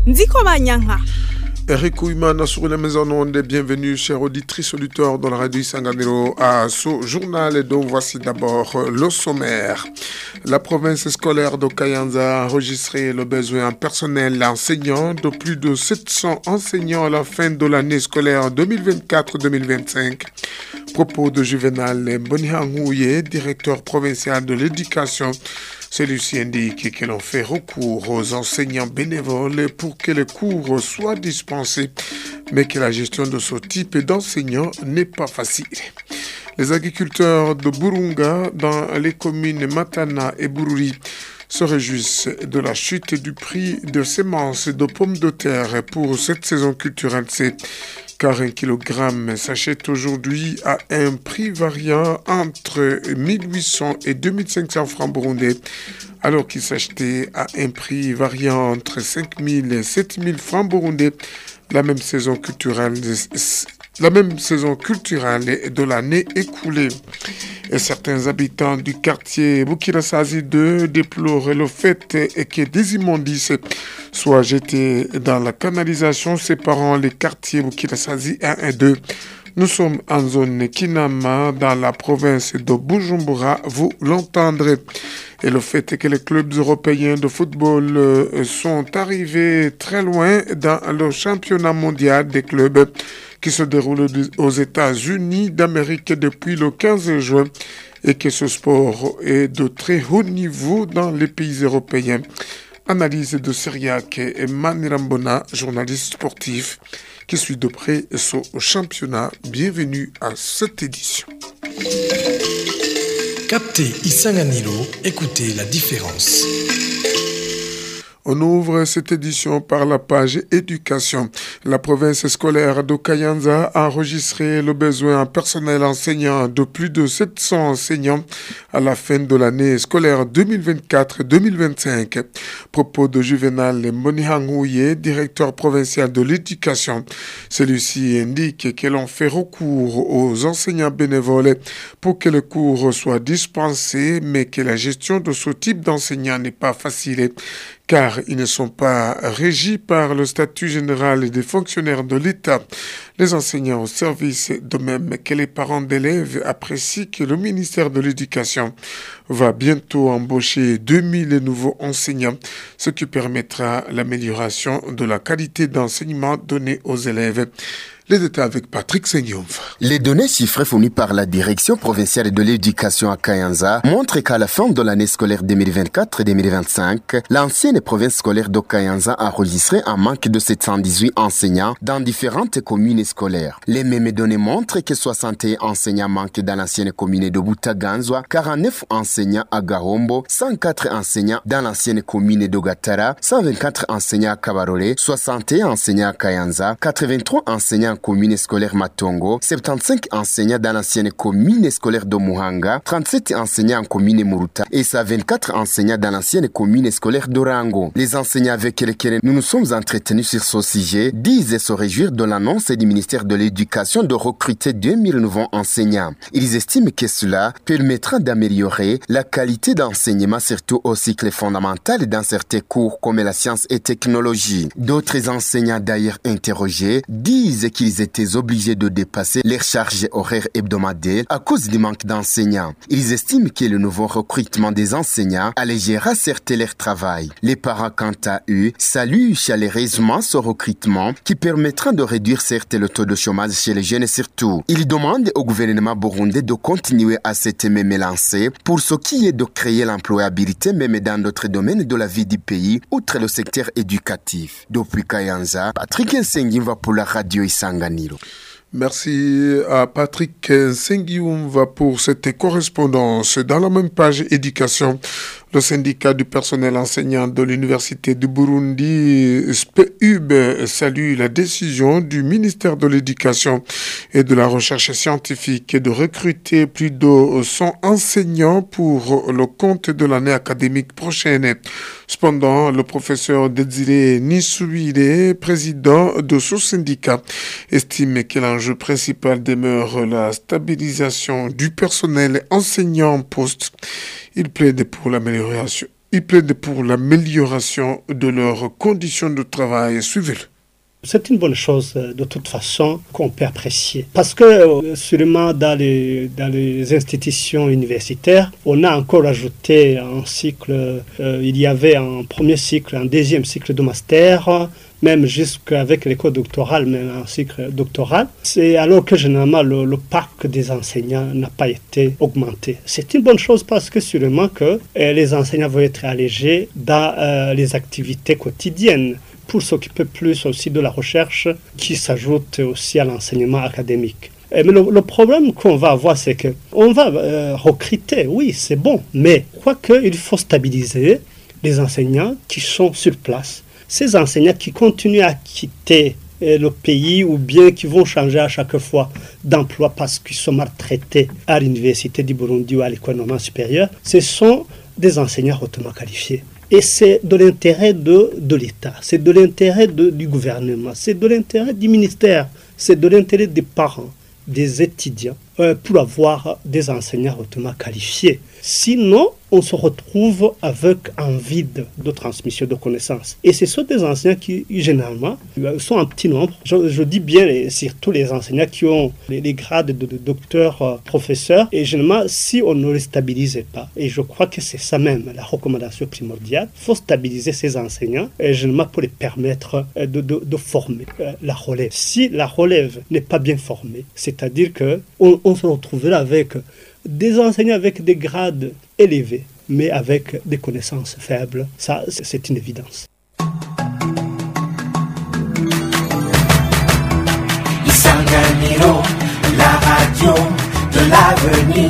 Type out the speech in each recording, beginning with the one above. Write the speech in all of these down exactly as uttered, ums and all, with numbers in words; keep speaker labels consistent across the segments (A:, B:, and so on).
A: Ndiko Manyanha.
B: Eric Ouimana sur la maison onde, bienvenue chers auditrices auditeurs dans la radio Isanganiro à ce journal dont voici d'abord le sommaire. La province scolaire de Kayanza a enregistré le besoin en personnel enseignant de plus de sept cents enseignants à la fin de l'année scolaire deux mille vingt-quatre deux mille vingt-cinq. Propos de Juvenal Mbonihangouye, directeur provincial de l'éducation. Celui-ci indique que l'on fait recours aux enseignants bénévoles pour que les cours soient dispensés, mais que la gestion de ce type d'enseignants n'est pas facile. Les agriculteurs de Burunga, dans les communes Matana et Bururi, se réjouissent de la chute du prix de semences de pommes de terre pour cette saison culturelle. C'est car un kilogramme s'achète aujourd'hui à un prix variant entre mille huit cents et deux mille cinq cents francs burundais, alors qu'il s'achetait à un prix variant entre cinq mille et sept mille francs burundais la même saison culturelle, la même saison culturelle de l'année écoulée. Et certains habitants du quartier Bukirasazi deux déplorent le fait que des immondices soient jetés dans la canalisation séparant les quartiers Bukirasazi un et deux. Nous sommes en zone Kinama dans la province de Bujumbura, vous l'entendrez. Et le fait que les clubs européens de football sont arrivés très loin dans le championnat mondial des clubs qui se déroule aux États-Unis d'Amérique depuis le quinze juin et que ce sport est de très haut niveau dans les pays européens. Analyse de Syriac et Manirambona, journaliste sportif qui suit de près ce championnat. Bienvenue à cette édition.
C: Captez Isanganiro, écoutez la différence.
B: On ouvre cette édition par la page éducation. La province scolaire de Kayanza a enregistré le besoin en personnel enseignant de plus de sept cents enseignants à la fin de l'année scolaire deux mille vingt-quatre deux mille vingt-cinq. Propos de Juvenal Mbonihangouye, directeur provincial de l'éducation. Celui-ci indique que l'on fait recours aux enseignants bénévoles pour que les cours soient dispensés, mais que la gestion de ce type d'enseignants n'est pas facile, car ils ne sont pas régis par le statut général des fonctionnaires de l'État. Les enseignants au service, de même que les parents d'élèves, apprécient que le ministère de l'Éducation va bientôt embaucher deux mille nouveaux enseignants, ce qui permettra l'amélioration de la qualité d'enseignement donné aux élèves. Les détails avec Patrick Sengiumva.
D: Les données chiffrées fournies par la direction provinciale de l'éducation à Kayanza montrent qu'à la fin de l'année scolaire deux mille vingt-quatre deux mille vingt-cinq, l'ancienne province scolaire de Kayanza a enregistré un manque de sept cent dix-huit enseignants dans différentes communes scolaires. Les mêmes données montrent que soixante et un enseignants manquent dans l'ancienne commune de Butaganzwa, quarante-neuf enseignants à Gahombo, cent quatre enseignants dans l'ancienne commune de Gatara, cent vingt-quatre enseignants à Kabarole, soixante et un enseignants à Kayanza, quatre-vingt-trois enseignants commune scolaire Matongo, soixante-quinze enseignants dans l'ancienne commune scolaire de Muhanga, trente-sept enseignants en commune Muruta et cent vingt-quatre enseignants dans l'ancienne commune scolaire d'Orango. Les enseignants avec lesquels nous nous sommes entretenus sur ce sujet disent se réjouir de l'annonce du ministère de l'Éducation de recruter deux mille nouveaux enseignants. Ils estiment que cela permettra d'améliorer la qualité d'enseignement, surtout au cycle fondamental dans certains cours comme la science et technologie. D'autres enseignants d'ailleurs interrogés disent qu'ils Ils étaient obligés de dépasser leurs charges horaires hebdomadaires à cause du manque d'enseignants. Ils estiment que le nouveau recrutement des enseignants allégera certes leur travail. Les parents, quant à eux, saluent chaleureusement ce recrutement qui permettra de réduire certes le taux de chômage chez les jeunes surtout. Ils demandent au gouvernement burundais de continuer à cette même lancée pour ce qui est de créer l'employabilité même dans d'autres domaines de la vie du pays, outre le secteur éducatif. Depuis Kayanza, Patrick Nsengimva pour la radio Isanganiro.
B: Merci à Patrick Sengiumva pour cette correspondance. Dans la même page éducation, le syndicat du personnel enseignant de l'Université du Burundi, S P U B, salue la décision du ministère de l'Éducation et de la Recherche scientifique de recruter plus de cent enseignants pour le compte de l'année académique prochaine. Cependant, le professeur Désiré Nisuire, président de ce syndicat, estime que l'enjeu principal demeure la stabilisation du personnel enseignant en poste. Il plaide pour l'amélioration. Ils plaident pour l'amélioration de leurs conditions de travail. Suivez-le.
A: C'est une bonne chose de toute façon qu'on peut apprécier. Parce que sûrement dans les, dans les institutions universitaires, on a encore ajouté un cycle, euh, il y avait un premier cycle, un deuxième cycle de master, même jusqu'avec l'école doctorale, même un cycle doctoral. C'est alors que généralement le, le parc des enseignants n'a pas été augmenté. C'est une bonne chose parce que sûrement que euh, les enseignants vont être allégés dans euh, les activités quotidiennes, pour s'occuper plus aussi de la recherche qui s'ajoute aussi à l'enseignement académique. Mais le, le problème qu'on va avoir, c'est qu'on va euh, recruter, oui, c'est bon, mais quoique il faut stabiliser les enseignants qui sont sur place. Ces enseignants qui continuent à quitter euh, le pays ou bien qui vont changer à chaque fois d'emploi parce qu'ils sont maltraités à l'université du Burundi ou à l'école normale supérieure, ce sont des enseignants hautement qualifiés. Et c'est de l'intérêt de, de l'État, c'est de l'intérêt de, du gouvernement, c'est de l'intérêt du ministère, c'est de l'intérêt des parents, des étudiants, euh, pour avoir des enseignants hautement qualifiés. Sinon, on se retrouve avec un vide de transmission de connaissances. Et ce sont des enseignants qui, généralement, sont en petit nombre. Je, je dis bien, et surtout les enseignants qui ont les, les grades de, de docteur, euh, professeur. Et généralement, si on ne les stabilisait pas, et je crois que c'est ça même la recommandation primordiale, il faut stabiliser ces enseignants, et généralement pour les permettre de, de, de former euh, la relève. Si la relève n'est pas bien formée, c'est-à-dire qu'on on se retrouvera avec des enseignants avec des grades élevés, mais avec des connaissances faibles. Ça, c'est une évidence.
E: Isanganiro, la radio de l'avenir.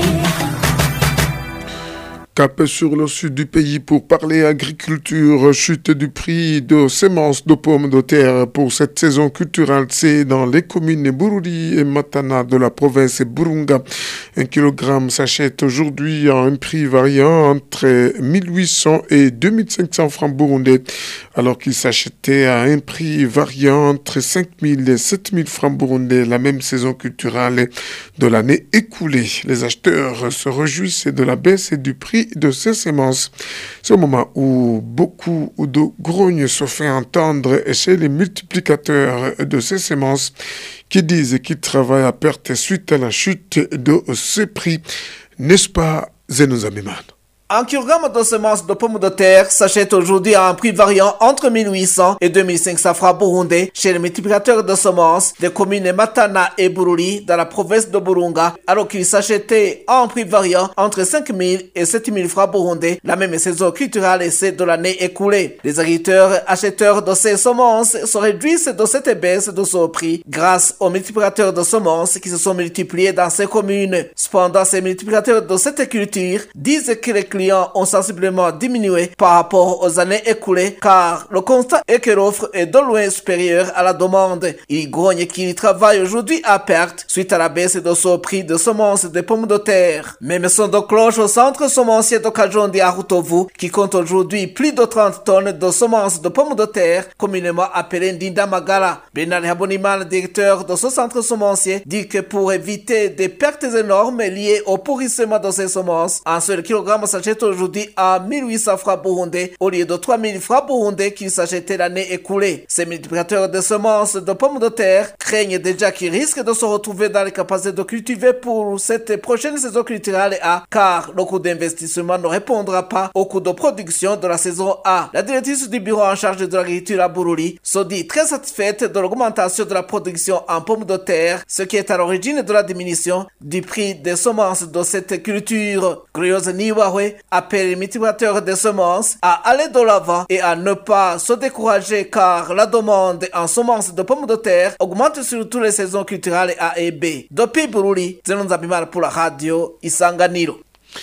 B: Cap sur le sud du pays pour parler agriculture, chute du prix de semences de pommes de terre pour cette saison culturelle. C'est dans les communes Bururi et Matana de la province Burunga. Un kilogramme s'achète aujourd'hui à un prix variant entre mille huit cents et deux mille cinq cents francs burundais, alors qu'il s'achetait à un prix variant entre cinq mille et sept mille francs burundais la même saison culturelle de l'année écoulée. Les acheteurs se réjouissent de la baisse et du prix de ces semences. C'est au moment où beaucoup de grognes se fait entendre chez les multiplicateurs de ces semences qui disent qu'ils travaillent à perte suite à la chute de ces prix. N'est-ce pas, Zenozamiman?
F: Un kilogramme de semences de pommes de terre s'achète aujourd'hui à un prix variant entre mille huit cents et deux mille cinq cents francs burundais chez les multiplicateurs de semences des communes Matana et Bururi dans la province de Burunga, alors qu'il s'achetait à un prix variant entre cinq mille et sept mille francs burundais la même saison culturelle et celle de l'année écoulée. Les agriculteurs acheteurs de ces semences se réduisent de cette baisse de ce prix grâce aux multiplicateurs de semences qui se sont multipliés dans ces communes. Cependant, ces multiplicateurs de cette culture disent que les clients ont sensiblement diminué par rapport aux années écoulées, car le constat est que l'offre est de loin supérieure à la demande. Ils grognent qu'ils travaillent aujourd'hui à perte suite à la baisse de ce prix de semences de pommes de terre. Même son de cloche au centre semencier de Kajondi à Rutovu, qui compte aujourd'hui plus de trente tonnes de semences de pommes de terre, communément appelées Ndinda Magala. Bernard Haboniman, directeur de ce centre semencier, dit que pour éviter des pertes énormes liées au pourrissement de ces semences, un seul kilogramme s'achète aujourd'hui à mille huit cents francs burundais au lieu de trois mille francs burundais qui s'achetaient l'année écoulée. Ces multiplicateurs de semences de pommes de terre craignent déjà qu'ils risquent de se retrouver dans les capacités de cultiver pour cette prochaine saison culturelle A, car le coût d'investissement ne répondra pas au coût de production de la saison A. La directrice du bureau en charge de l'agriculture à Bururi se dit très satisfaite de l'augmentation de la production en pommes de terre, ce qui est à l'origine de la diminution du prix des semences de cette culture. Glorieuse Niwawe appelle les multiplicateurs de semences à aller de l'avant et à ne pas se décourager, car la demande en semences de pommes de terre augmente sur toutes les saisons culturelles A et B. Depuis Bururi, Zenon Zabimana pour la radio Isanganiro.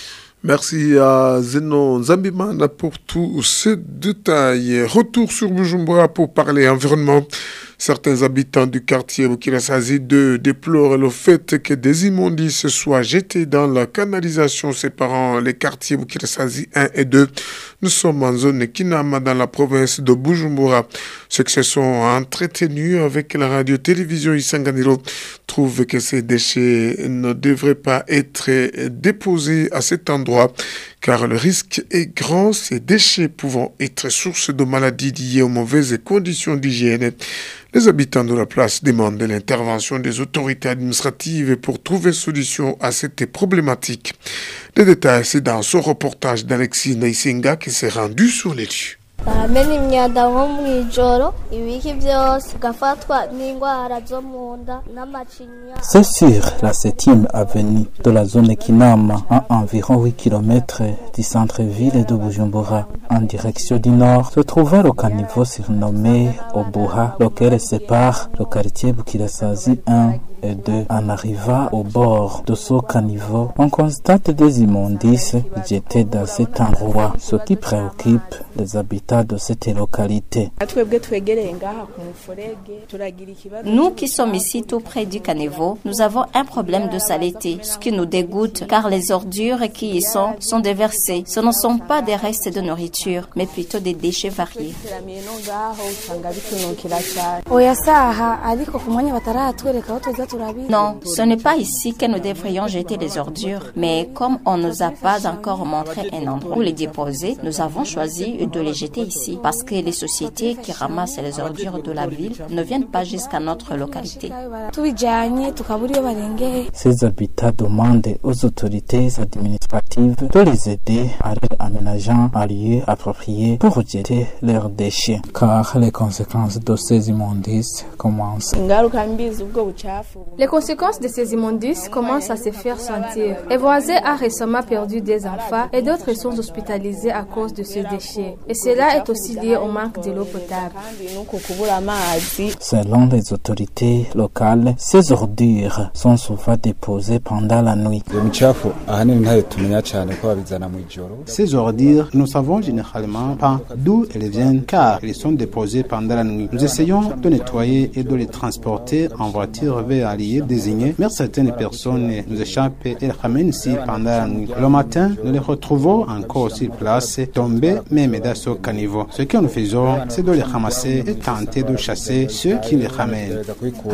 B: Merci à Zenon Zambimana pour tous ces détails. Retour sur Bujumbura pour parler environnement. Certains habitants du quartier Bukirasazi deux déplorent le fait que des immondices soient jetés dans la canalisation séparant les quartiers Bukirasazi un et deux. Nous sommes en zone Kinama dans la province de Bujumbura. Ceux qui se sont entretenus avec la radio-télévision Isanganiro trouve que ces déchets ne devraient pas être déposés à cet endroit car le risque est grand, ces déchets pouvant être source de maladies liées aux mauvaises conditions d'hygiène. Les habitants de la place demandent l'intervention des autorités administratives pour trouver solution à cette problématique. Les détails, c'est dans ce reportage d'Alexis Naisenga qui s'est rendu sur les lieux.
G: C'est sur la septième avenue de la zone Kinama, à environ huit kilomètres du centre-ville de Bujumbura, en direction du nord, se trouvait le caniveau surnommé Obuha, lequel sépare le quartier Bukirasazi un et deux. En arrivant au bord de ce caniveau, on constate des immondices jetés dans cet endroit, ce qui préoccupe les habitants de cette localité.
H: Nous qui sommes ici tout près du caniveau, nous avons un problème de saleté, ce qui nous dégoûte car les ordures qui y sont sont déversées. Ce ne sont pas des restes de nourriture, mais plutôt des déchets variés. Non, ce n'est pas ici que nous devrions jeter les ordures, mais comme on ne nous a pas encore montré un endroit où les déposer, nous avons choisi de les jeter ici, parce que les sociétés qui ramassent les ordures de la ville ne viennent pas jusqu'à notre localité.
G: Ces habitants demandent aux autorités administratives de les aider à leur aménageant un lieu approprié pour jeter leurs déchets, car les conséquences de ces immondices commencent.
I: Les conséquences de ces immondices commencent à se faire sentir. Les voisins ont récemment perdu des enfants et d'autres sont hospitalisés à cause de ces déchets. Et cela est aussi lié au manque de l'eau potable.
G: Selon les autorités locales, ces ordures sont souvent déposées pendant la nuit.
J: Ces ordures, nous savons généralement pas d'où elles viennent car elles sont déposées pendant la nuit. Nous essayons de nettoyer et de les transporter en voiture vers un lieu désigné, mais certaines personnes nous échappent et les ramènent ici pendant la nuit. Le matin, nous les retrouvons encore sur place, tombés même dans ce caniveau. Ce que nous faisons, c'est de les ramasser et tenter de chasser ceux qui les ramènent.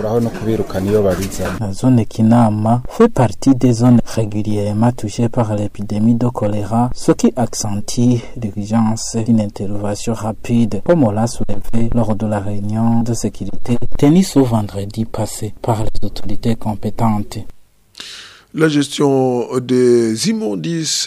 G: La zone Kinama fait partie des zones régulièrement touchées par l'épidémie de choléra, ce qui accentue l'urgence d'une intervention rapide, comme on l'a soulevé lors de la réunion de sécurité tenue ce vendredi passé par les autorités compétentes.
B: La gestion des immondices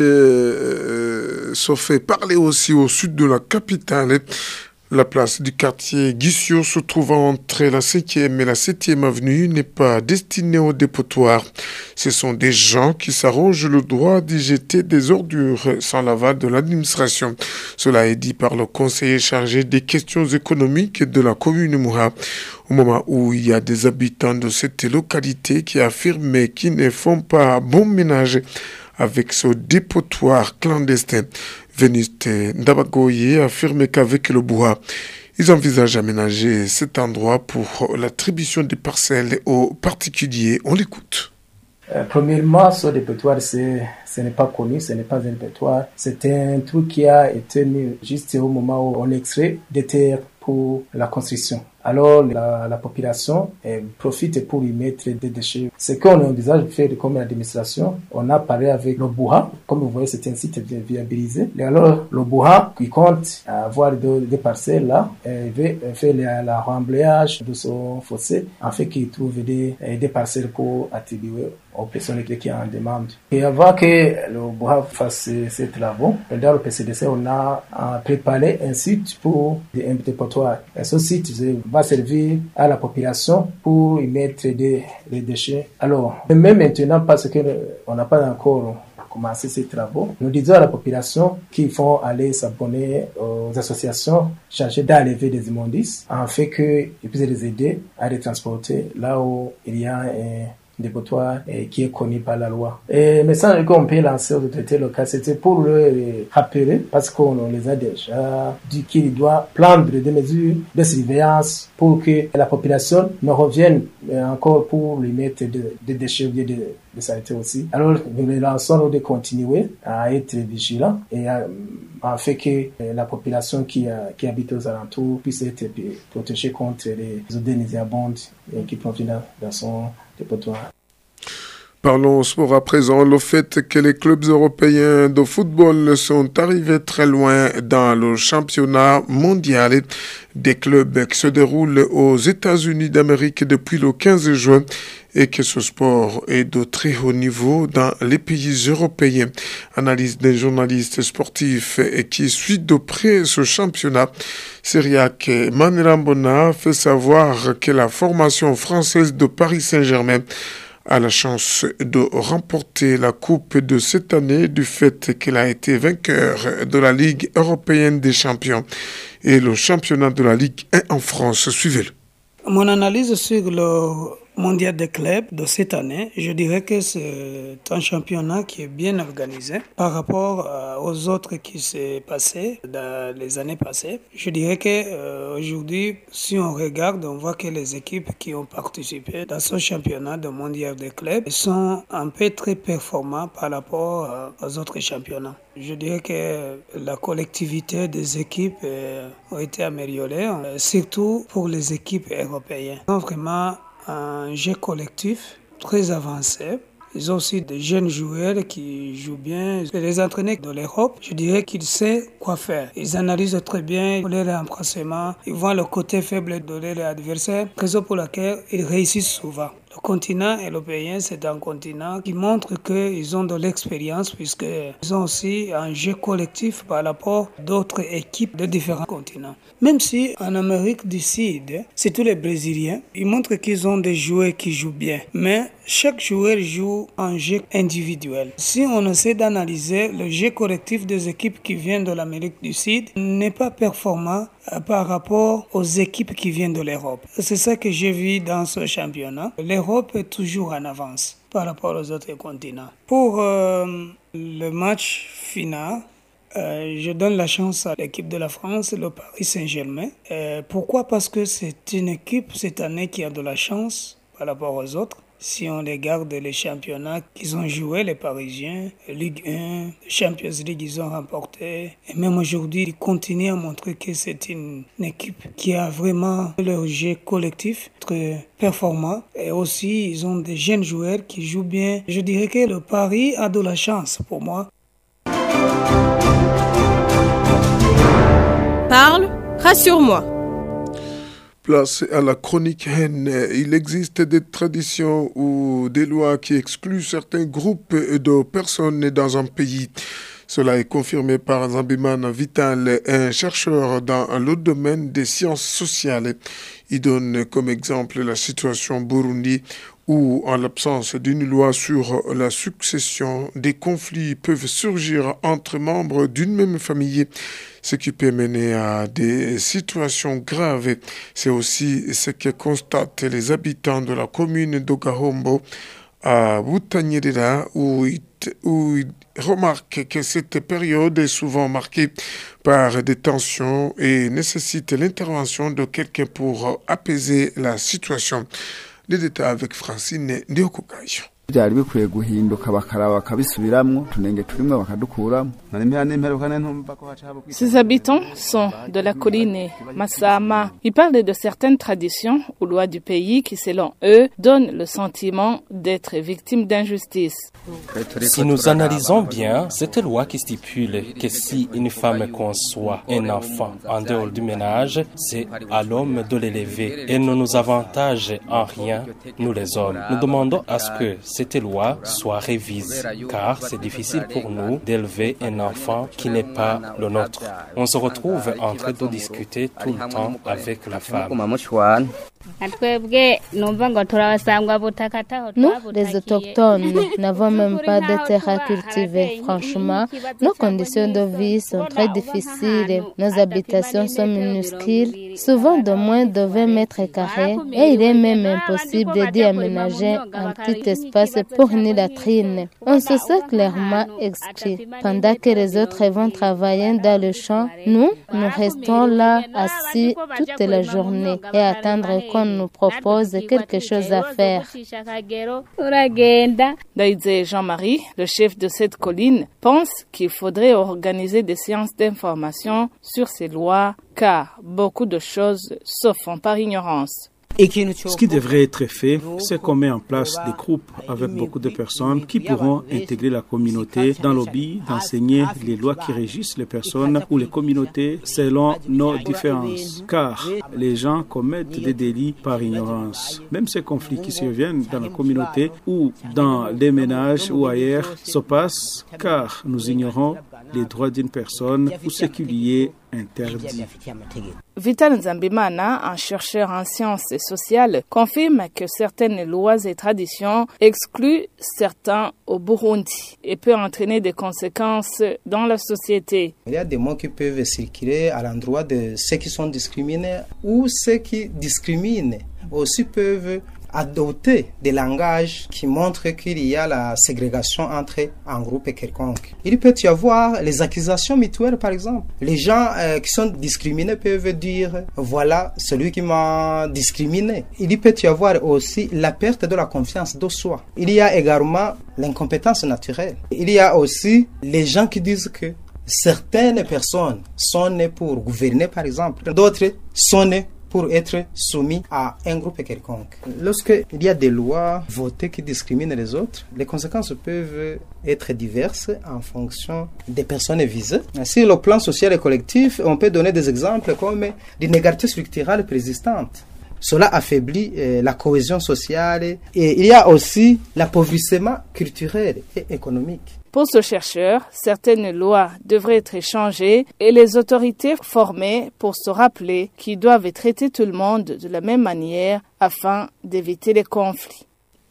B: euh, se fait parler aussi au sud de la capitale. La place du quartier Guissio se trouvant entre la cinquième et la septième avenue n'est pas destinée au dépotoir. Ce sont des gens qui s'arrogent le droit d'y jeter des ordures sans l'aval de l'administration. Cela est dit par le conseiller chargé des questions économiques de la commune Moura. Au moment où il y a des habitants de cette localité qui affirment qu'ils ne font pas bon ménage avec ce dépotoir clandestin. Vénuste Ndabagoye affirme qu'avec le bois, ils envisagent d'aménager cet endroit pour l'attribution des parcelles aux particuliers. On l'écoute.
K: Euh, premièrement, ce dépotoir, c'est, ce n'est pas connu, ce n'est pas un dépotoir. C'est un truc qui a été mis juste au moment où on extrait des terres pour la construction. Alors la, la population elle, profite pour y mettre des déchets. Ce qu'on envisage de faire comme administration, on a parlé avec le Bouha. Comme vous voyez, c'est un site viabilisé. Et alors le Bouha, qui compte avoir de, des parcelles là, il veut faire le, le remblayage de son fossé, en fait qu'il trouve des, des parcelles pour attribuer aux personnes qui en demandent. Et avant que le Bouha fasse ces travaux, dans le P C D C, on a, a préparé un site pour des dépotoirs. Et ce site va servir à la population pour y mettre des, des déchets. Alors, même maintenant, parce qu'on n'a pas encore commencé ces travaux, nous disons à la population qu'il faut aller s'abonner aux associations chargées d'enlever des immondices, en fait qu'ils puissent les aider à les transporter là où il y a un dépotoir et qui est connu par la loi. Et le message qu'on peut lancer aux autorités locales, c'était pour le rappeler, parce qu'on les a déjà dit qu'il doit prendre des mesures de surveillance pour que la population ne revienne encore pour lui mettre des déchets ou des de saleté aussi. Alors, nous les lançons de continuer à être vigilants et à, à faire que la population qui, a, qui habite aux alentours puisse être protégée contre les odeurs nauséabondes qui proviennent dans son dépotoir.
B: Parlons sport à présent. Le fait que les clubs européens de football sont arrivés très loin dans le championnat mondial des clubs qui se déroulent aux États-Unis d'Amérique depuis le quinze juin et que ce sport est de très haut niveau dans les pays européens. Analyse des journalistes sportifs et qui suit de près ce championnat. Syriac Manirambona fait savoir que la formation française de Paris Saint-Germain a la chance de remporter la coupe de cette année du fait qu'elle a été vainqueur de la Ligue européenne des champions et le championnat de la Ligue un en France. Suivez-le.
L: Mon analyse sur le mondial des clubs de cette année, je dirais que c'est un championnat qui est bien organisé par rapport euh, aux autres qui s'est passé dans les années passées. Je dirais que euh, aujourd'hui, si on regarde, on voit que les équipes qui ont participé dans ce championnat de mondial des clubs sont un peu très performants par rapport euh, aux autres championnats. Je dirais que la collectivité des équipes euh, a été améliorée, euh, surtout pour les équipes européennes. Ils ont vraiment un jeu collectif très avancé. Ils ont aussi des jeunes joueurs qui jouent bien. Les entraîneurs de l'Europe, je dirais qu'ils savent quoi faire. Ils analysent très bien leur emplacement. Ils voient le côté faible de leur adversaire, raison pour laquelle ils réussissent souvent. Le continent européen, c'est un continent qui montre qu'ils ont de l'expérience puisqu'ils ont aussi un jeu collectif par rapport à d'autres équipes de différents continents. Même si en Amérique du Sud, c'est tous les Brésiliens, ils montrent qu'ils ont des joueurs qui jouent bien. Mais chaque joueur joue un jeu individuel. Si on essaie d'analyser le jeu collectif des équipes qui viennent de l'Amérique du Sud, n'est pas performant par rapport aux équipes qui viennent de l'Europe. C'est ça que j'ai vu dans ce championnat. L'Europe est toujours en avance par rapport aux autres continents. Pour euh, le match final, euh, je donne la chance à l'équipe de la France, le Paris Saint-Germain. Euh, pourquoi? Parce que c'est une équipe cette année qui a de la chance par rapport aux autres. Si on regarde les championnats qu'ils ont joué, les Parisiens, Ligue un, Champions League, ils ont remporté. Et même aujourd'hui, ils continuent à montrer que c'est une, une équipe qui a vraiment leur jeu collectif très performant. Et aussi, ils ont des jeunes joueurs qui jouent bien. Je dirais que le Paris a de la chance pour moi.
M: Parle, rassure-moi.
B: Place à la chronique haine. Il existe des traditions ou des lois qui excluent certains groupes de personnes dans un pays. Cela est confirmé par Zambiman Vital, un chercheur dans le domaine des sciences sociales. Il donne comme exemple la situation au Burundi où, en l'absence d'une loi sur la succession, des conflits peuvent surgir entre membres d'une même famille, ce qui peut mener à des situations graves. C'est aussi ce que constatent les habitants de la commune d'Ogahombo à Butanyerera, où ils, où ils remarquent que cette période est souvent marquée par des tensions et nécessite l'intervention de quelqu'un pour apaiser la situation. Les détails avec Francine Ndiokukayo.
N: byari bikwiye guhinduka bakaraba bakabisubiramwo tunenge turimwe bakadukuramo.
O: Ces habitants sont de la colline Massama. Ils parlent de certaines traditions ou lois du pays qui, selon eux, donnent le sentiment d'être victimes d'injustice.
P: Si nous analysons bien, cette loi qui stipule que si une femme conçoit un enfant en dehors du ménage, c'est à l'homme de l'élever et ne nous avantage en rien, nous les hommes. Nous demandons à ce que cette loi soit révisée, car c'est difficile pour nous d'élever un enfant qui n'est pas le nôtre. On se retrouve en train de discuter tout le temps avec la femme.
Q: Nous, les autochtones, n'avons même pas de terre à cultiver. Franchement, nos conditions de vie sont très difficiles. Nos habitations sont minuscules, souvent de moins de vingt mètres carrés, et il est même impossible d'y aménager un petit espace pour une latrine. On se sent clairement exclus. Pendant que les autres vont travailler dans le champ, nous, nous restons là assis toute la journée et attendre qu'on nous propose quelque chose à faire.
O: Daïdze Jean-Marie, le chef de cette colline, pense qu'il faudrait organiser des séances d'information sur ces lois, car beaucoup de choses se font par ignorance.
R: Ce qui devrait être fait, c'est qu'on met en place des groupes avec beaucoup de personnes qui pourront intégrer la communauté dans le but d'enseigner les lois qui régissent les personnes ou les communautés selon nos différences. Car les gens commettent des délits par ignorance. Même ces conflits qui surviennent dans la communauté ou dans les ménages ou ailleurs se passent car nous ignorons les droits d'une personne ou ce qui lui est interdit.
O: Vital Nzambimana, un chercheur en sciences sociales, confirme que certaines lois et traditions excluent certains au Burundi et peut entraîner des conséquences dans la société.
S: Il y a des mots qui peuvent circuler à l'endroit de ceux qui sont discriminés ou ceux qui discriminent aussi peuvent adopter des langages qui montrent qu'il y a la ségrégation entre un groupe et quelconque. Il peut y avoir les accusations mutuelles, par exemple. Les gens euh, qui sont discriminés peuvent dire « voilà celui qui m'a discriminé ». Il peut y avoir aussi la perte de la confiance de soi. Il y a également l'incompétence naturelle. Il y a aussi les gens qui disent que certaines personnes sont nées pour gouverner, par exemple. D'autres sont nées pour être soumis à un groupe quelconque. Lorsqu'il y a des lois votées qui discriminent les autres, les conséquences peuvent être diverses en fonction des personnes visées. Sur le plan social et collectif, on peut donner des exemples comme l'inégalité structurelle persistante. Cela affaiblit euh, la cohésion sociale et il y a aussi l'appauvrissement culturel et économique.
O: Pour ce chercheur, certaines lois devraient être changées et les autorités formées pour se rappeler qu'ils doivent traiter tout le monde de la même manière afin d'éviter les conflits.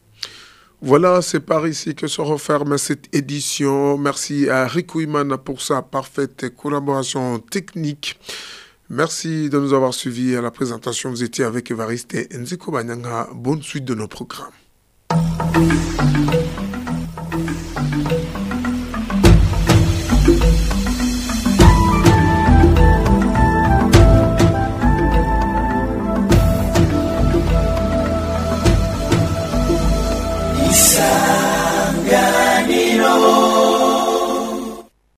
B: Voilà, c'est par ici que se referme cette édition. Merci à Riku Imana pour sa parfaite collaboration technique. Merci de nous avoir suivis à la présentation. Vous étiez avec Evariste Nziko Banyanga. Bonne suite de nos programmes.